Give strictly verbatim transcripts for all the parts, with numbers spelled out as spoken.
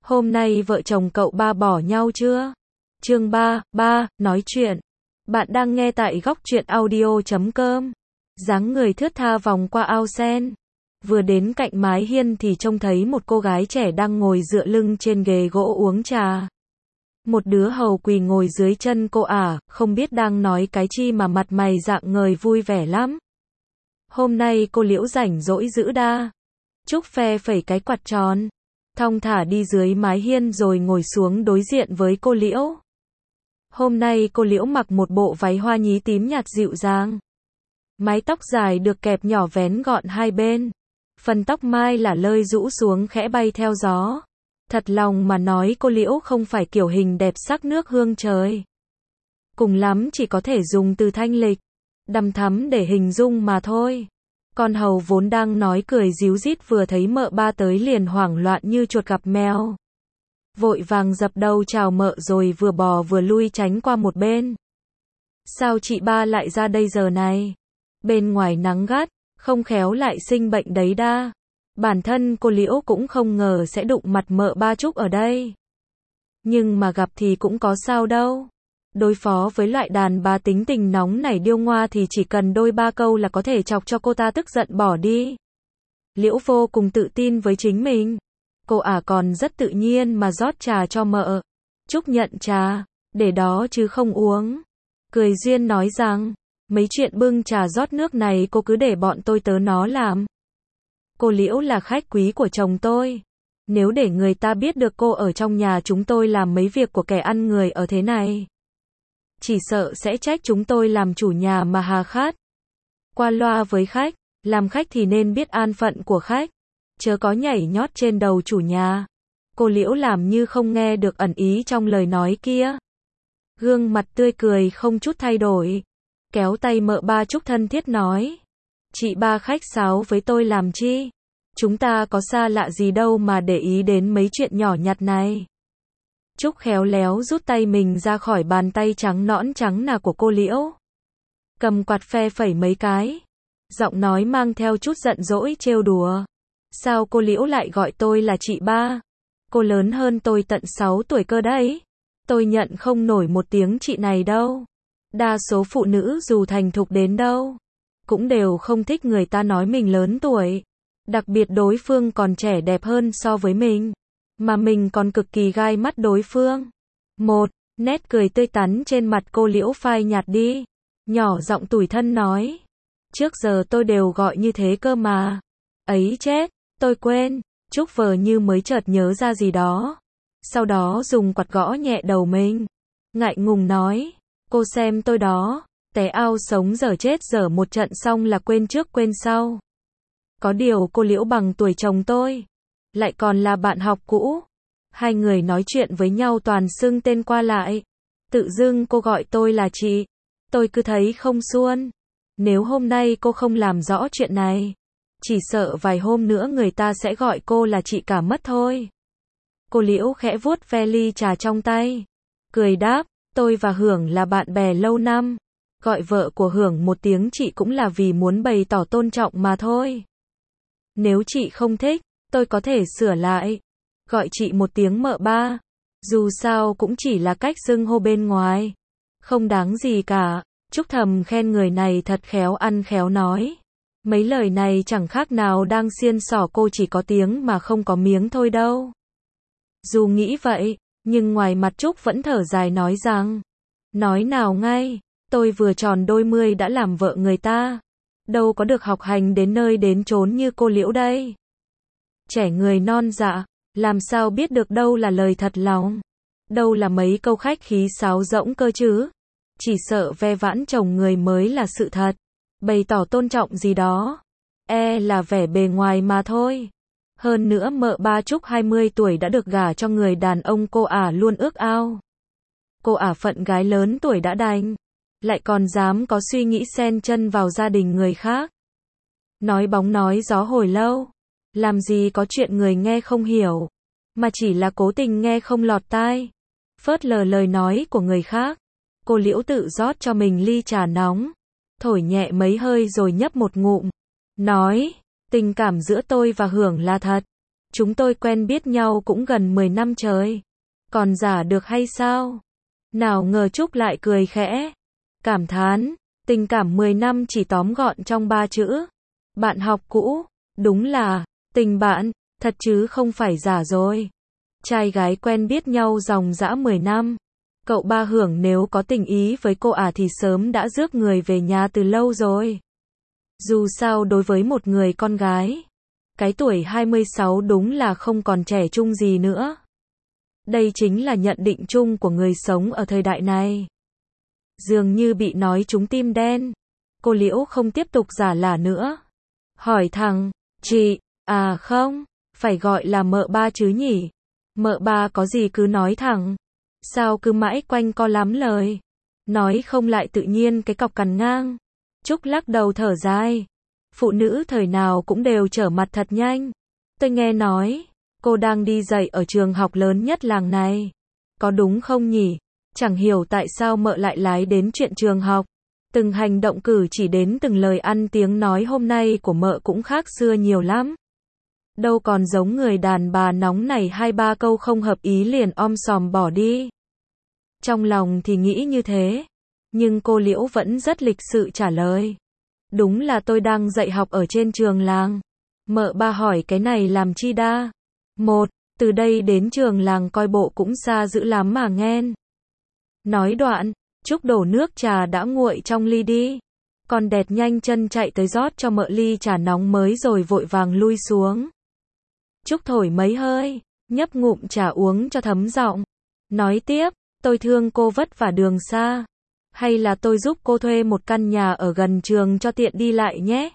Hôm nay vợ chồng cậu ba bỏ nhau chưa? Chương ba, ba, nói chuyện. Bạn đang nghe tại góc truyện audio chấm com. Dáng người thướt tha vòng qua ao sen. Vừa đến cạnh mái hiên thì trông thấy một cô gái trẻ đang ngồi dựa lưng trên ghế gỗ uống trà. Một đứa hầu quỳ ngồi dưới chân cô ả, không biết đang nói cái chi mà mặt mày rạng ngời vui vẻ lắm. Hôm nay cô Liễu rảnh rỗi dữ đa. Trúc phe phẩy cái quạt tròn, thong thả đi dưới mái hiên rồi ngồi xuống đối diện với cô Liễu. Hôm nay cô Liễu mặc một bộ váy hoa nhí tím nhạt dịu dàng. Mái tóc dài được kẹp nhỏ vén gọn hai bên. Phần tóc mai là lơi rũ xuống khẽ bay theo gió. Thật lòng mà nói cô Liễu không phải kiểu hình đẹp sắc nước hương trời. Cùng lắm chỉ có thể dùng từ thanh lịch, đằm thắm để hình dung mà thôi. Con hầu vốn đang nói cười ríu rít vừa thấy mợ ba tới liền hoảng loạn như chuột gặp mèo. Vội vàng dập đầu chào mợ rồi vừa bò vừa lui tránh qua một bên. Sao chị ba lại ra đây giờ này? Bên ngoài nắng gắt, không khéo lại sinh bệnh đấy đa. Bản thân cô Liễu cũng không ngờ sẽ đụng mặt mợ ba Trúc ở đây. Nhưng mà gặp thì cũng có sao đâu. Đối phó với loại đàn bà tính tình nóng nảy điêu ngoa thì chỉ cần đôi ba câu là có thể chọc cho cô ta tức giận bỏ đi. Liễu vô cùng tự tin với chính mình. Cô ả còn rất tự nhiên mà rót trà cho mợ. Trúc nhận trà, để đó chứ không uống. Cười duyên nói rằng, mấy chuyện bưng trà rót nước này cô cứ để bọn tôi tớ nó làm. Cô Liễu là khách quý của chồng tôi. Nếu để người ta biết được cô ở trong nhà chúng tôi làm mấy việc của kẻ ăn người ở thế này, chỉ sợ sẽ trách chúng tôi làm chủ nhà mà hà khát. Qua loa với khách, làm khách thì nên biết an phận của khách, chớ có nhảy nhót trên đầu chủ nhà. Cô Liễu làm như không nghe được ẩn ý trong lời nói kia. Gương mặt tươi cười không chút thay đổi, kéo tay mợ ba Trúc thân thiết nói. Chị ba khách sáo với tôi làm chi? Chúng ta có xa lạ gì đâu mà để ý đến mấy chuyện nhỏ nhặt này. Trúc khéo léo rút tay mình ra khỏi bàn tay trắng nõn trắng nà của cô Liễu. Cầm quạt phe phẩy mấy cái. Giọng nói mang theo chút giận dỗi trêu đùa. Sao cô Liễu lại gọi tôi là chị ba? Cô lớn hơn tôi tận sáu tuổi cơ đấy. Tôi nhận không nổi một tiếng chị này đâu. Đa số phụ nữ dù thành thục đến đâu, cũng đều không thích người ta nói mình lớn tuổi. Đặc biệt đối phương còn trẻ đẹp hơn so với mình. Mà mình còn cực kỳ gai mắt đối phương. Một, nét cười tươi tắn trên mặt cô Liễu phai nhạt đi. Nhỏ giọng tủi thân nói. Trước giờ tôi đều gọi như thế cơ mà. Ấy chết, tôi quên. Trúc vờ như mới chợt nhớ ra gì đó. Sau đó dùng quạt gõ nhẹ đầu mình. Ngại ngùng nói. Cô xem tôi đó. Té ao sống dở chết dở một trận xong là quên trước quên sau. Có điều cô Liễu bằng tuổi chồng tôi, lại còn là bạn học cũ. Hai người nói chuyện với nhau toàn xưng tên qua lại. Tự dưng cô gọi tôi là chị. Tôi cứ thấy không suôn. Nếu hôm nay cô không làm rõ chuyện này, chỉ sợ vài hôm nữa người ta sẽ gọi cô là chị cả mất thôi. Cô Liễu khẽ vuốt ve ly trà trong tay, cười đáp, tôi và Hưởng là bạn bè lâu năm. Gọi vợ của Hưởng một tiếng chị cũng là vì muốn bày tỏ tôn trọng mà thôi. Nếu chị không thích, tôi có thể sửa lại. Gọi chị một tiếng mợ ba. Dù sao cũng chỉ là cách xưng hô bên ngoài. Không đáng gì cả. Trúc thầm khen người này thật khéo ăn khéo nói. Mấy lời này chẳng khác nào đang xiên xỏ cô chỉ có tiếng mà không có miếng thôi đâu. Dù nghĩ vậy, nhưng ngoài mặt Trúc vẫn thở dài nói rằng. Nói nào ngay, tôi vừa tròn đôi mươi đã làm vợ người ta. Đâu có được học hành đến nơi đến chốn như cô Liễu đây. Trẻ người non dạ, làm sao biết được đâu là lời thật lòng. Đâu là mấy câu khách khí sáo rỗng cơ chứ. Chỉ sợ ve vãn chồng người mới là sự thật. Bày tỏ tôn trọng gì đó, e là vẻ bề ngoài mà thôi. Hơn nữa mợ ba Trúc hai mươi tuổi đã được gả cho người đàn ông cô ả luôn ước ao. Cô ả phận gái lớn tuổi đã đành, lại còn dám có suy nghĩ xen chân vào gia đình người khác. Nói bóng nói gió hồi lâu, làm gì có chuyện người nghe không hiểu, mà chỉ là cố tình nghe không lọt tai, phớt lờ lời nói của người khác. Cô Liễu tự rót cho mình ly trà nóng, thổi nhẹ mấy hơi rồi nhấp một ngụm, nói, tình cảm giữa tôi và Hưởng là thật. Chúng tôi quen biết nhau cũng gần mười năm trời. Còn giả được hay sao? Nào ngờ Trúc lại cười khẽ. Cảm thán, tình cảm mười năm chỉ tóm gọn trong ba chữ. Bạn học cũ, đúng là, tình bạn, thật chứ không phải giả rồi. Trai gái quen biết nhau dòng dã mười năm. Cậu ba Hưởng nếu có tình ý với cô à thì sớm đã rước người về nhà từ lâu rồi. Dù sao đối với một người con gái, cái tuổi hai mươi sáu đúng là không còn trẻ trung gì nữa. Đây chính là nhận định chung của người sống ở thời đại này. Dường như bị nói trúng tim đen. Cô Liễu không tiếp tục giả lả nữa. Hỏi thẳng, chị, à không, phải gọi là mợ ba chứ nhỉ? Mợ ba có gì cứ nói thẳng. Sao cứ mãi quanh co lắm lời? Nói không lại tự nhiên cái cọc cằn ngang. Trúc lắc đầu thở dài. Phụ nữ thời nào cũng đều trở mặt thật nhanh. Tôi nghe nói, cô đang đi dạy ở trường học lớn nhất làng này. Có đúng không nhỉ? Chẳng hiểu tại sao mợ lại lái đến chuyện trường học. Từng hành động cử chỉ đến từng lời ăn tiếng nói hôm nay của mợ cũng khác xưa nhiều lắm. Đâu còn giống người đàn bà nóng nảy hai ba câu không hợp ý liền om sòm bỏ đi. Trong lòng thì nghĩ như thế. Nhưng cô Liễu vẫn rất lịch sự trả lời. Đúng là tôi đang dạy học ở trên trường làng. Mợ ba hỏi cái này làm chi đa? Một, từ đây đến trường làng coi bộ cũng xa dữ lắm mà nghen. Nói đoạn, Trúc đổ nước trà đã nguội trong ly đi. Còn Đẹt nhanh chân chạy tới rót cho mợ ly trà nóng mới rồi vội vàng lui xuống. Trúc thổi mấy hơi, nhấp ngụm trà uống cho thấm giọng. Nói tiếp, tôi thương cô vất vả đường xa. Hay là tôi giúp cô thuê một căn nhà ở gần trường cho tiện đi lại nhé?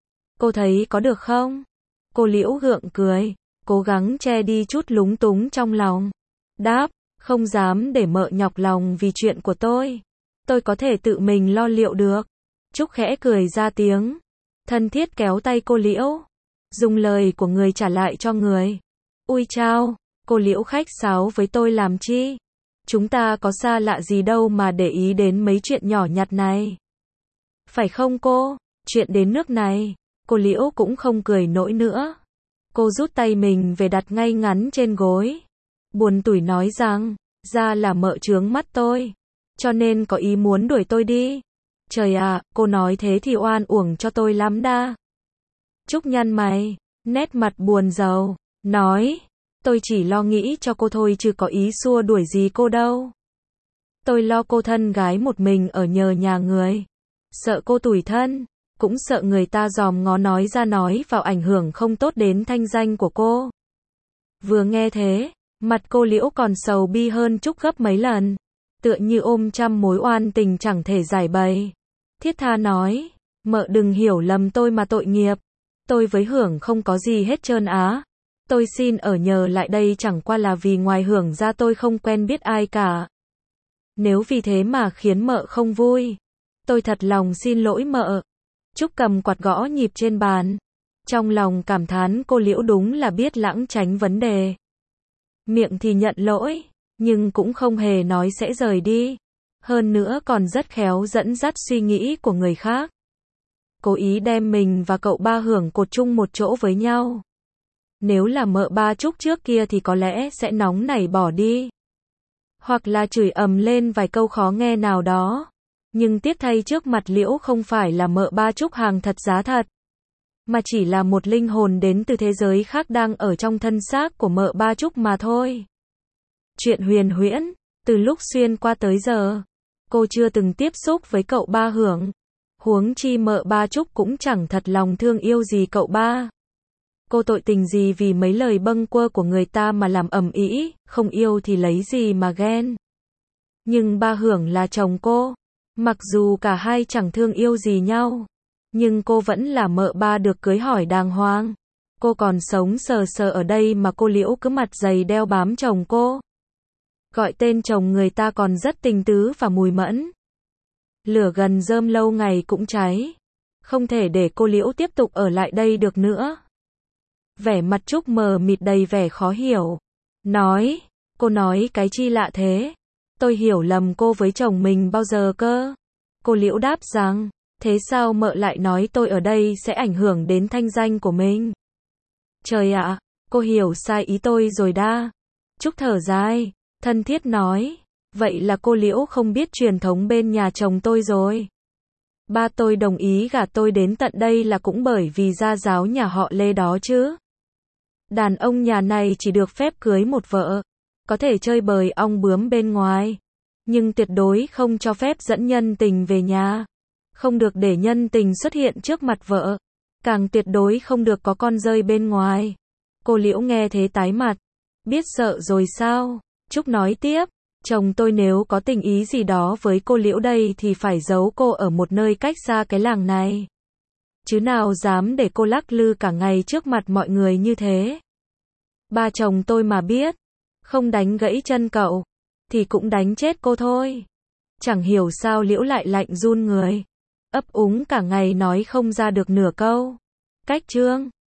Cô thấy có được không? Cô Liễu gượng cười, cố gắng che đi chút lúng túng trong lòng. Đáp, không dám để mợ nhọc lòng vì chuyện của tôi. Tôi có thể tự mình lo liệu được. Trúc khẽ cười ra tiếng. Thân thiết kéo tay cô Liễu. Dùng lời của người trả lại cho người. Ui chao, cô Liễu khách sáo với tôi làm chi? Chúng ta có xa lạ gì đâu mà để ý đến mấy chuyện nhỏ nhặt này. Phải không cô? Chuyện đến nước này, cô Liễu cũng không cười nổi nữa. Cô rút tay mình về đặt ngay ngắn trên gối. Buồn tủi nói rằng, ra là mợ chướng mắt tôi. Cho nên có ý muốn đuổi tôi đi. Trời ạ, cô nói thế thì oan uổng cho tôi lắm đa. Trúc nhăn mày, nét mặt buồn rầu, nói, tôi chỉ lo nghĩ cho cô thôi chứ có ý xua đuổi gì cô đâu. Tôi lo cô thân gái một mình ở nhờ nhà người. Sợ cô tủi thân, cũng sợ người ta dòm ngó nói ra nói vào ảnh hưởng không tốt đến thanh danh của cô. Vừa nghe thế, mặt cô Liễu còn sầu bi hơn Trúc gấp mấy lần. Tựa như ôm trăm mối oan tình chẳng thể giải bày. Thiết tha nói, mợ đừng hiểu lầm tôi mà tội nghiệp. Tôi với Hưởng không có gì hết trơn á. Tôi xin ở nhờ lại đây chẳng qua là vì ngoài Hưởng ra tôi không quen biết ai cả. Nếu vì thế mà khiến mợ không vui, tôi thật lòng xin lỗi mợ. Trúc cầm quạt gõ nhịp trên bàn. Trong lòng cảm thán cô Liễu đúng là biết lãng tránh vấn đề. Miệng thì nhận lỗi, nhưng cũng không hề nói sẽ rời đi. Hơn nữa còn rất khéo dẫn dắt suy nghĩ của người khác. Cố ý đem mình và cậu ba Hưởng cột chung một chỗ với nhau. Nếu là mợ ba Trúc trước kia thì có lẽ sẽ nóng nảy bỏ đi. Hoặc là chửi ầm lên vài câu khó nghe nào đó. Nhưng tiếc thay trước mặt Liễu không phải là mợ ba Trúc hàng thật giá thật. Mà chỉ là một linh hồn đến từ thế giới khác đang ở trong thân xác của mợ ba Trúc mà thôi. Chuyện huyền huyễn, từ lúc xuyên qua tới giờ, cô chưa từng tiếp xúc với cậu ba Hưởng. Huống chi mợ ba Trúc cũng chẳng thật lòng thương yêu gì cậu ba. Cô tội tình gì vì mấy lời bâng quơ của người ta mà làm ầm ĩ, không yêu thì lấy gì mà ghen. Nhưng ba Hưởng là chồng cô. Mặc dù cả hai chẳng thương yêu gì nhau, nhưng cô vẫn là mợ ba được cưới hỏi đàng hoàng. Cô còn sống sờ sờ ở đây mà cô Liễu cứ mặt dày đeo bám chồng cô. Gọi tên chồng người ta còn rất tình tứ và mùi mẫn. Lửa gần rơm lâu ngày cũng cháy. Không thể để cô Liễu tiếp tục ở lại đây được nữa. Vẻ mặt Trúc mờ mịt đầy vẻ khó hiểu. Nói, cô nói cái chi lạ thế? Tôi hiểu lầm cô với chồng mình bao giờ cơ? Cô Liễu đáp rằng, thế sao mợ lại nói tôi ở đây sẽ ảnh hưởng đến thanh danh của mình? Trời ạ, Cô hiểu sai ý tôi rồi đa. Trúc thở dài, thân thiết nói, vậy là cô Liễu không biết truyền thống bên nhà chồng tôi rồi. Ba tôi đồng ý gả tôi đến tận đây là cũng bởi vì gia giáo nhà họ Lê đó chứ. Đàn ông nhà này chỉ được phép cưới một vợ, có thể chơi bời ong bướm bên ngoài, nhưng tuyệt đối không cho phép dẫn nhân tình về nhà. Không được để nhân tình xuất hiện trước mặt vợ, càng tuyệt đối không được có con rơi bên ngoài. Cô Liễu nghe thế tái mặt, biết sợ rồi sao? Trúc nói tiếp, chồng tôi nếu có tình ý gì đó với cô Liễu đây thì phải giấu cô ở một nơi cách xa cái làng này. Chứ nào dám để cô lắc lư cả ngày trước mặt mọi người như thế. Ba chồng tôi mà biết, không đánh gãy chân cậu, thì cũng đánh chết cô thôi. Chẳng hiểu sao Liễu lại lạnh run người, ấp úng cả ngày nói không ra được nửa câu. Cách chương